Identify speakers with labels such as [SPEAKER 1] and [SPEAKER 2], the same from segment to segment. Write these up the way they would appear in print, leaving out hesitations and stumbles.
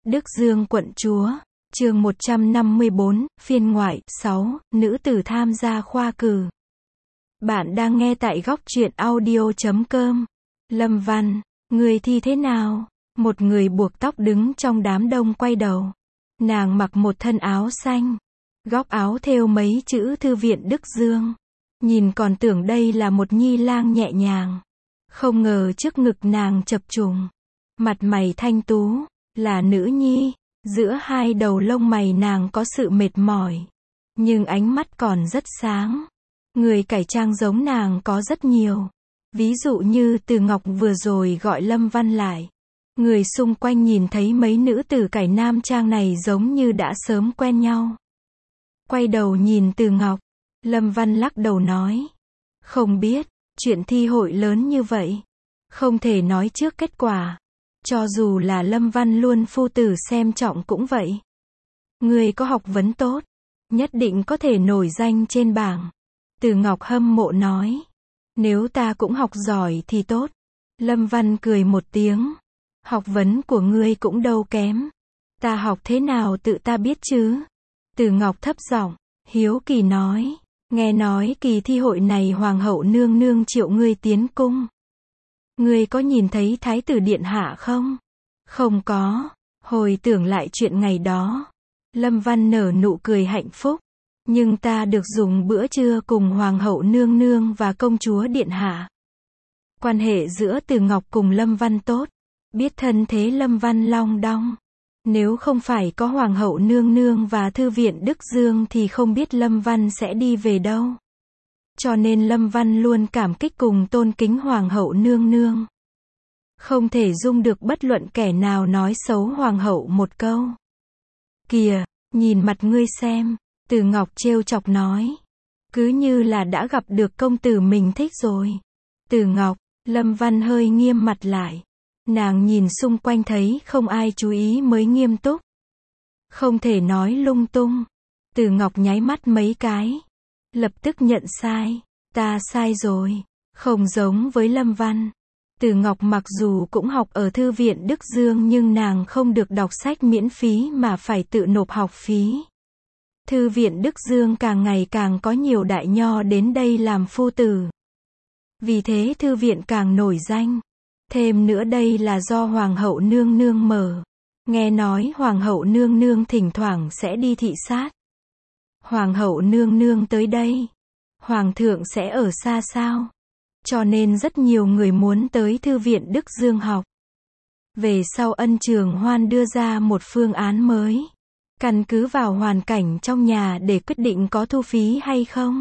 [SPEAKER 1] Đức Dương quận chúa, chương 154, phiên ngoại, 6, nữ tử tham gia khoa cử. Bạn đang nghe tại góc truyện audio.com. Lâm Văn, người thì thế nào? Một người buộc tóc đứng trong đám đông quay đầu. Nàng mặc một thân áo xanh. Góc áo thêu mấy chữ Thư viện Đức Dương. Nhìn còn tưởng đây là một nhi lang nhẹ nhàng. Không ngờ trước ngực nàng chập trùng. Mặt mày thanh tú, là nữ nhi. Giữa hai đầu lông mày nàng có sự mệt mỏi. Nhưng ánh mắt còn rất sáng. Người cải trang giống nàng có rất nhiều. Ví dụ như Từ Ngọc vừa rồi gọi Lâm Văn lại. Người xung quanh nhìn thấy mấy nữ tử cải nam trang này giống như đã sớm quen nhau. Quay đầu nhìn Từ Ngọc, Lâm Văn lắc đầu nói. Không biết, chuyện thi hội lớn như vậy. Không thể nói trước kết quả. Cho dù là Lâm Văn luôn phu tử xem trọng cũng vậy. Người có học vấn tốt, nhất định có thể nổi danh trên bảng. Từ Ngọc hâm mộ nói. Nếu ta cũng học giỏi thì tốt. Lâm Văn cười một tiếng. Học vấn của ngươi cũng đâu kém. Ta học thế nào tự ta biết chứ? Từ Ngọc thấp giọng, hiếu kỳ nói. Nghe nói kỳ thi hội này Hoàng hậu nương nương triệu ngươi tiến cung. Ngươi có nhìn thấy Thái tử điện hạ không? Không có. Hồi tưởng lại chuyện ngày đó. Lâm Văn nở nụ cười hạnh phúc. Nhưng ta được dùng bữa trưa cùng Hoàng hậu nương nương và công chúa điện hạ. Quan hệ giữa Từ Ngọc cùng Lâm Văn tốt. Biết thân thế Lâm Văn long đong. Nếu không phải có Hoàng hậu nương nương và Thư viện Đức Dương thì không biết Lâm Văn sẽ đi về đâu. Cho nên Lâm Văn luôn cảm kích cùng tôn kính Hoàng hậu nương nương. Không thể dung được bất luận kẻ nào nói xấu Hoàng hậu một câu. Kìa, nhìn mặt ngươi xem, Từ Ngọc trêu chọc nói. Cứ như là đã gặp được công tử mình thích rồi. Từ Ngọc, Lâm Văn hơi nghiêm mặt lại. Nàng nhìn xung quanh thấy không ai chú ý mới nghiêm túc. Không thể nói lung tung. Từ Ngọc nháy mắt mấy cái. Lập tức nhận sai. Ta sai rồi. Không giống với Lâm Văn. Từ Ngọc mặc dù cũng học ở Thư viện Đức Dương nhưng nàng không được đọc sách miễn phí mà phải tự nộp học phí. Thư viện Đức Dương càng ngày càng có nhiều đại nho đến đây làm phu tử. Vì thế thư viện càng nổi danh. Thêm nữa đây là do Hoàng hậu nương nương mở. Nghe nói Hoàng hậu nương nương thỉnh thoảng sẽ đi thị sát. Hoàng hậu nương nương tới đây. Hoàng thượng sẽ ở xa sao? Cho nên rất nhiều người muốn tới Thư viện Đức Dương học. Về sau Ân Trường Hoan đưa ra một phương án mới. Căn cứ vào hoàn cảnh trong nhà để quyết định có thu phí hay không.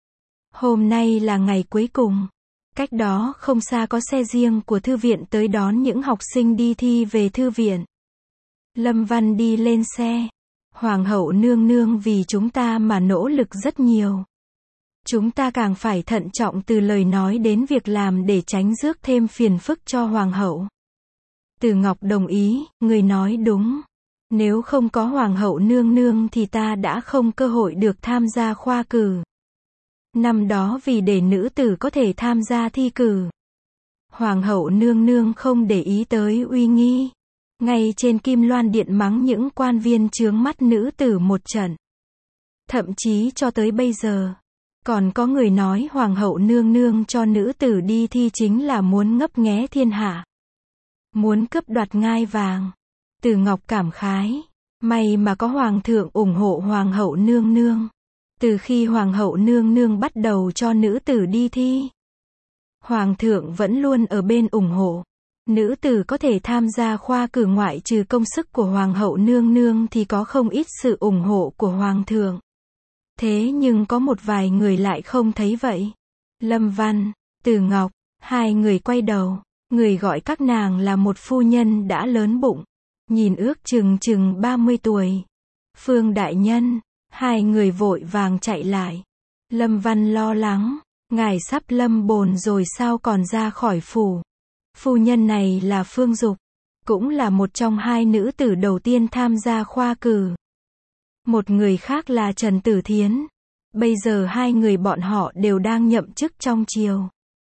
[SPEAKER 1] Hôm nay là ngày cuối cùng. Cách đó không xa có xe riêng của thư viện tới đón những học sinh đi thi về thư viện. Lâm Văn đi lên xe. Hoàng hậu nương nương vì chúng ta mà nỗ lực rất nhiều. Chúng ta càng phải thận trọng từ lời nói đến việc làm để tránh rước thêm phiền phức cho Hoàng hậu. Từ Ngọc đồng ý, người nói đúng. Nếu không có Hoàng hậu nương nương thì ta đã không cơ hội được tham gia khoa cử. Năm đó vì để nữ tử có thể tham gia thi cử. Hoàng hậu nương nương không để ý tới uy nghi. Ngay trên Kim Loan Điện mắng những quan viên chướng mắt nữ tử một trận. Thậm chí cho tới bây giờ. Còn có người nói Hoàng hậu nương nương cho nữ tử đi thi chính là muốn ngấp nghé thiên hạ. Muốn cướp đoạt ngai vàng. Từ Ngọc cảm khái. May mà có Hoàng thượng ủng hộ Hoàng hậu nương nương. Từ khi Hoàng hậu nương nương bắt đầu cho nữ tử đi thi. Hoàng thượng vẫn luôn ở bên ủng hộ. Nữ tử có thể tham gia khoa cử ngoại trừ công sức của Hoàng hậu nương nương thì có không ít sự ủng hộ của Hoàng thượng. Thế nhưng có một vài người lại không thấy vậy. Lâm Văn, Từ Ngọc, hai người quay đầu. Người gọi các nàng là một phu nhân đã lớn bụng. Nhìn ước chừng 30 tuổi. Phương đại nhân. Hai người vội vàng chạy lại. Lâm Văn lo lắng. Ngài sắp lâm bồn rồi sao còn ra khỏi phủ. Phu nhân này là Phương Dục. Cũng là một trong hai nữ tử đầu tiên tham gia khoa cử. Một người khác là Trần Tử Thiến. Bây giờ hai người bọn họ đều đang nhậm chức trong triều.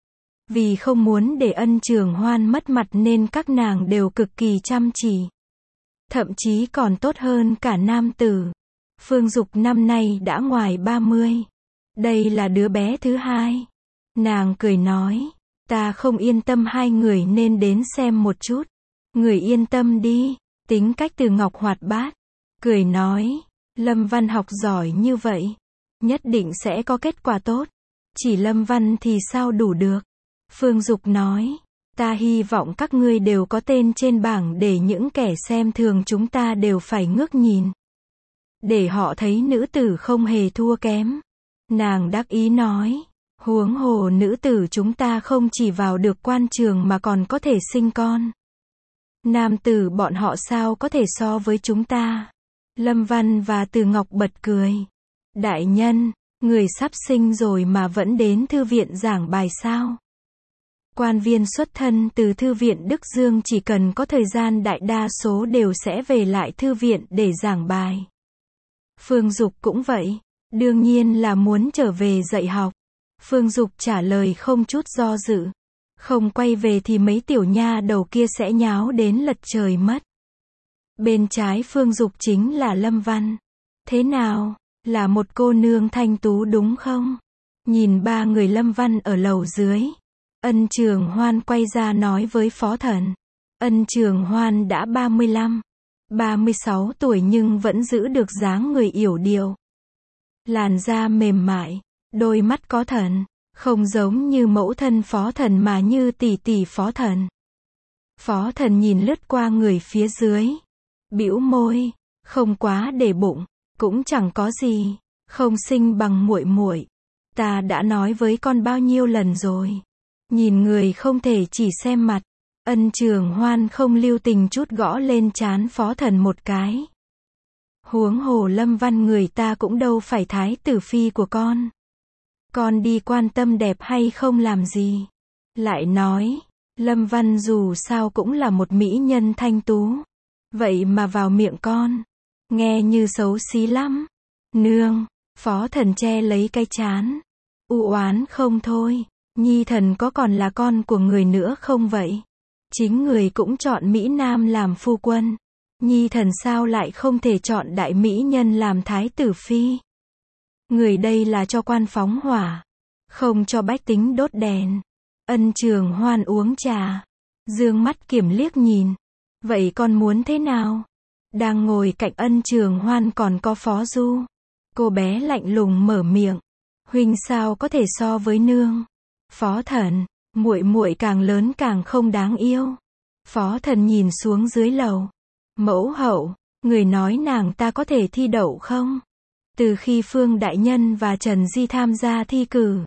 [SPEAKER 1] Vì không muốn để Ân Trường Hoan mất mặt nên các nàng đều cực kỳ chăm chỉ. thậm chí còn tốt hơn cả nam tử. Phương Dục năm nay đã ngoài 30. Đây là đứa bé thứ hai. Nàng cười nói, ta không yên tâm, hai người nên đến xem một chút. Người yên tâm đi. Tính cách Từ Ngọc hoạt bát, cười nói, Lâm Văn học giỏi như vậy, nhất định sẽ có kết quả tốt. Chỉ Lâm Văn thì sao đủ được. Phương Dục nói, ta hy vọng các ngươi đều có tên trên bảng để những kẻ xem thường chúng ta đều phải ngước nhìn. Để họ thấy nữ tử không hề thua kém. Nàng đắc ý nói, huống hồ nữ tử chúng ta không chỉ vào được quan trường mà còn có thể sinh con. Nam tử bọn họ sao có thể so với chúng ta. Lâm Văn và Từ Ngọc bật cười. Đại nhân, người sắp sinh rồi mà vẫn đến thư viện giảng bài sao? Quan viên xuất thân từ thư viện Đức Dương chỉ cần có thời gian đại đa số đều sẽ về lại thư viện để giảng bài. Phương Dục cũng vậy, đương nhiên là muốn trở về dạy học. Phương Dục trả lời không chút do dự. Không quay về thì mấy tiểu nha đầu kia sẽ nháo đến lật trời mất. Bên trái Phương Dục chính là Lâm Văn. Thế nào, là một cô nương thanh tú đúng không? Nhìn ba người Lâm Văn ở lầu dưới, Ân Trường Hoan quay ra nói với Phó Thần. Ân Trường Hoan đã 35, 36 tuổi nhưng vẫn giữ được dáng người yểu điệu. Làn da mềm mại, đôi mắt có thần, không giống như mẫu thân Phó Thần mà như tỷ tỷ Phó Thần. Phó Thần nhìn lướt qua người phía dưới, bĩu môi, không quá để bụng, cũng chẳng có gì, không sinh bằng muội muội. Ta đã nói với con bao nhiêu lần rồi. Nhìn người không thể chỉ xem mặt. Ân Trường Hoan không lưu tình chút gõ lên trán Phó Thần một cái. Huống hồ Lâm Văn người ta cũng đâu phải thái tử phi của con. Con đi quan tâm đẹp hay không làm gì. Lại nói, Lâm Văn dù sao cũng là một mỹ nhân thanh tú. Vậy mà vào miệng con, nghe như xấu xí lắm. Nương, Phó Thần che lấy cái trán, u oán không thôi. Nhi thần có còn là con của người nữa không vậy? Chính người cũng chọn Mỹ Nam làm phu quân. Nhi thần sao lại không thể chọn đại mỹ nhân làm thái tử phi? Người đây là cho quan phóng hỏa, không cho bách tính đốt đèn. Ân Trường Hoan uống trà, dương mắt kiểm liếc nhìn. Vậy con muốn thế nào? Đang ngồi cạnh Ân Trường Hoan còn có Phó Du. Cô bé lạnh lùng mở miệng. Huynh sao có thể so với nương? Phó Thần, muội muội càng lớn càng không đáng yêu. Phó Thần nhìn xuống dưới lầu. Mẫu hậu, người nói nàng ta có thể thi đậu không? Từ khi Phương Đại Nhân và Trần Di tham gia thi cử,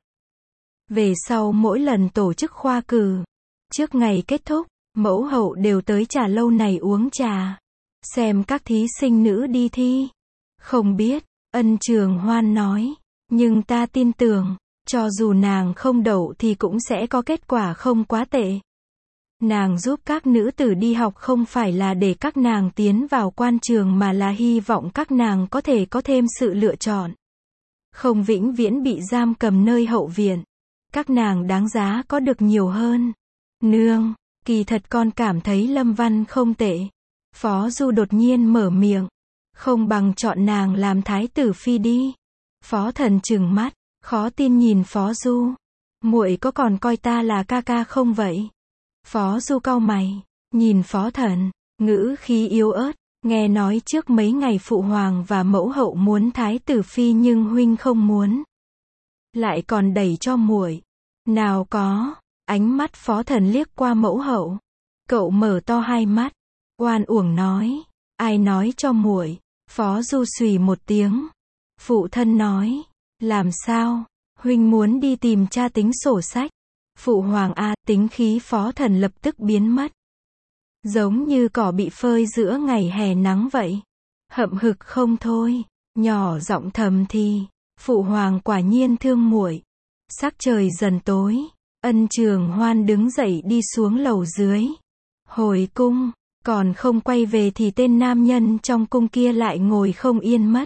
[SPEAKER 1] về sau mỗi lần tổ chức khoa cử, trước ngày kết thúc, mẫu hậu đều tới trà lâu này uống trà, xem các thí sinh nữ đi thi. Không biết, Ân Trường Hoan nói, nhưng ta tin tưởng, cho dù nàng không đậu thì cũng sẽ có kết quả không quá tệ. Nàng giúp các nữ tử đi học không phải là để các nàng tiến vào quan trường mà là hy vọng các nàng có thể có thêm sự lựa chọn. Không vĩnh viễn bị giam cầm nơi hậu viện. Các nàng đáng giá có được nhiều hơn. Nương, kỳ thật con cảm thấy Lâm Văn không tệ. Phó Du đột nhiên mở miệng. Không bằng chọn nàng làm thái tử phi đi. Phó Thần trừng mắt, khó tin nhìn Phó Du. Muội có còn coi ta là ca ca không vậy? Phó Du cau mày, nhìn Phó Thần, ngữ khí yếu ớt, nghe nói trước mấy ngày phụ hoàng và mẫu hậu muốn thái tử phi nhưng huynh không muốn. Lại còn đẩy cho muội. Nào có, ánh mắt Phó Thần liếc qua mẫu hậu. Cậu mở to hai mắt, oan uổng nói, ai nói cho muội? Phó Du xùy một tiếng. Phụ thân nói, làm sao? Huynh muốn đi tìm cha tính sổ sách. Phụ hoàng a, tính khí Phó Thần lập tức biến mất. Giống như cỏ bị phơi giữa ngày hè nắng vậy. Hậm hực không thôi, nhỏ giọng thầm thì, phụ hoàng quả nhiên thương muội. Sắc trời dần tối, Ân Trường Hoan đứng dậy đi xuống lầu dưới. Hồi cung, còn không quay về thì tên nam nhân trong cung kia lại ngồi không yên mất.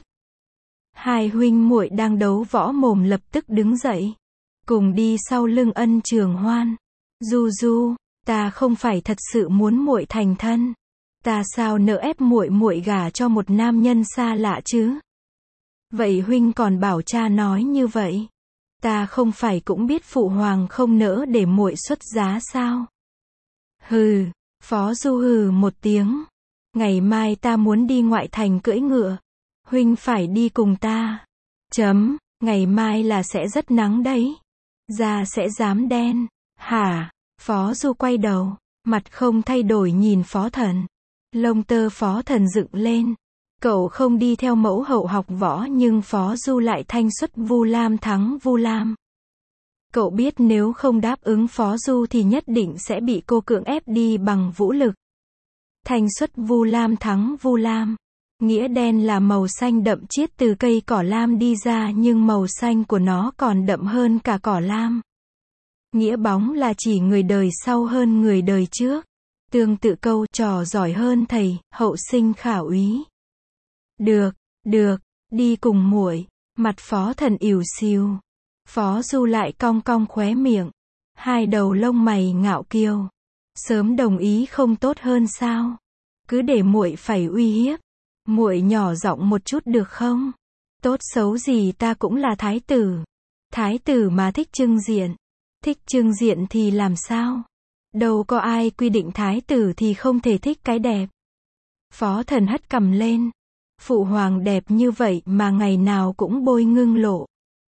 [SPEAKER 1] Hai huynh muội đang đấu võ mồm lập tức đứng dậy, cùng đi sau lưng Ân Trường Hoan. Du Du, ta không phải thật sự muốn muội thành thân. Ta sao nỡ ép muội muội gả cho một nam nhân xa lạ chứ? Vậy huynh còn bảo cha nói như vậy? Ta không phải cũng biết phụ hoàng không nỡ để muội xuất giá sao? Hừ, Phó Du hừ một tiếng. Ngày mai ta muốn đi ngoại thành cưỡi ngựa. Huynh phải đi cùng ta. Ngày mai là sẽ rất nắng đấy. Da sẽ rám đen. Hả? Phó Du quay đầu, mặt không thay đổi nhìn Phó Thần. Lông tơ Phó Thần dựng lên. Cậu không đi theo mẫu hậu học võ nhưng Phó Du lại thanh xuất Vu Lam thắng Vu Lam. Cậu biết nếu không đáp ứng Phó Du thì nhất định sẽ bị cô cưỡng ép đi bằng vũ lực. Thanh xuất Vu Lam thắng Vu Lam. Nghĩa đen là màu xanh đậm chiết từ cây cỏ lam đi ra nhưng màu xanh của nó còn đậm hơn cả cỏ lam. Nghĩa bóng là chỉ người đời sau hơn người đời trước. Tương tự câu trò giỏi hơn thầy, hậu sinh khả úy. Được, đi cùng muội. Mặt Phó Thần ỉu xìu. Phó Du lại cong cong khóe miệng. Hai đầu lông mày ngạo kiêu. Sớm đồng ý không tốt hơn sao? Cứ để muội phải uy hiếp. Muội nhỏ giọng một chút được không? Tốt xấu gì ta cũng là thái tử. Thái tử mà thích trưng diện. Thích trưng diện thì làm sao? Đâu có ai quy định thái tử thì không thể thích cái đẹp. Phó Thần hất cằm lên. Phụ hoàng đẹp như vậy mà ngày nào cũng bôi ngưng lộ.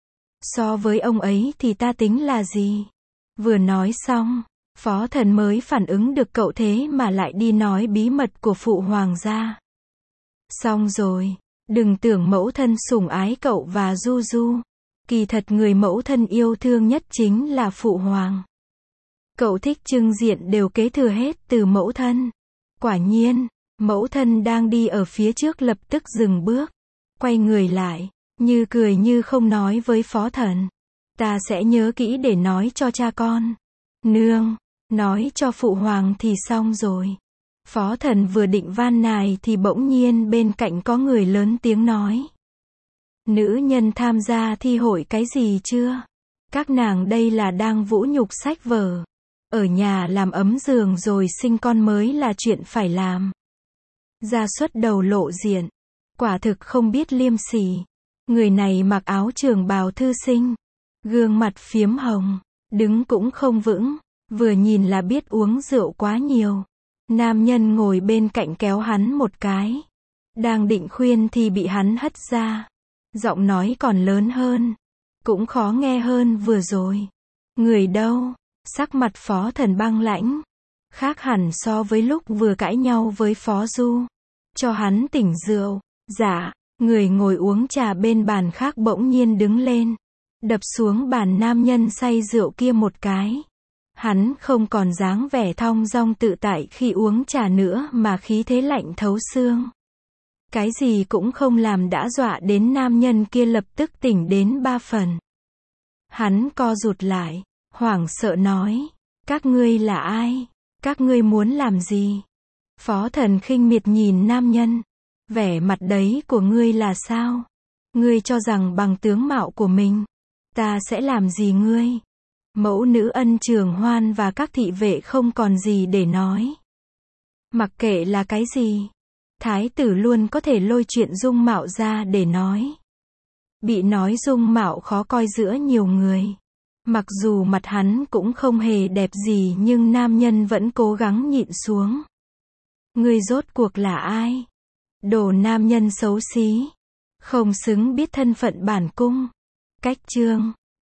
[SPEAKER 1] So với ông ấy thì ta tính là gì? Vừa nói xong, Phó Thần mới phản ứng được cậu thế mà lại đi nói bí mật của phụ hoàng ra. Xong rồi, đừng tưởng mẫu thân sủng ái cậu và Du Du. Kỳ thật người mẫu thân yêu thương nhất chính là phụ hoàng. Cậu thích trưng diện đều kế thừa hết từ mẫu thân. Quả nhiên, mẫu thân đang đi ở phía trước lập tức dừng bước. Quay người lại, như cười như không nói với Phó Thần. Ta sẽ nhớ kỹ để nói cho cha con. Nương, nói cho phụ hoàng thì xong rồi. Phó Thần vừa định van nài thì bỗng nhiên bên cạnh có người lớn tiếng nói. Nữ nhân tham gia thi hội cái gì chưa? Các nàng đây là đang vũ nhục sách vở. Ở nhà làm ấm giường rồi sinh con mới là chuyện phải làm. Gia xuất đầu lộ diện. Quả thực không biết liêm sỉ. Người này mặc áo trường bào thư sinh. Gương mặt phiếm hồng. Đứng cũng không vững. Vừa nhìn là biết uống rượu quá nhiều. Nam nhân ngồi bên cạnh kéo hắn một cái. Đang định khuyên thì bị hắn hất ra. Giọng nói còn lớn hơn. Cũng khó nghe hơn vừa rồi. Người đâu? Sắc mặt Phó Thần băng lãnh. Khác hẳn so với lúc vừa cãi nhau với Phó Du. Cho hắn tỉnh rượu. Dạ, người ngồi uống trà bên bàn khác bỗng nhiên đứng lên. Đập xuống bàn nam nhân say rượu kia một cái. Hắn không còn dáng vẻ thong dong tự tại khi uống trà nữa mà khí thế lạnh thấu xương. Cái gì cũng không làm đã dọa đến nam nhân kia lập tức tỉnh đến 3 phần. Hắn co rụt lại, hoảng sợ nói. Các ngươi là ai? Các ngươi muốn làm gì? Phó Thần khinh miệt nhìn nam nhân. Vẻ mặt đấy của ngươi là sao? Ngươi cho rằng bằng tướng mạo của mình, ta sẽ làm gì ngươi? Mẫu nữ Ân Trường Hoan và các thị vệ không còn gì để nói. Mặc kệ là cái gì, thái tử luôn có thể lôi chuyện dung mạo ra để nói. Bị nói dung mạo khó coi giữa nhiều người. Mặc dù mặt hắn cũng không hề đẹp gì nhưng nam nhân vẫn cố gắng nhịn xuống. Ngươi rốt cuộc là ai? Đồ nam nhân xấu xí. Không xứng biết thân phận bản cung. Cách chương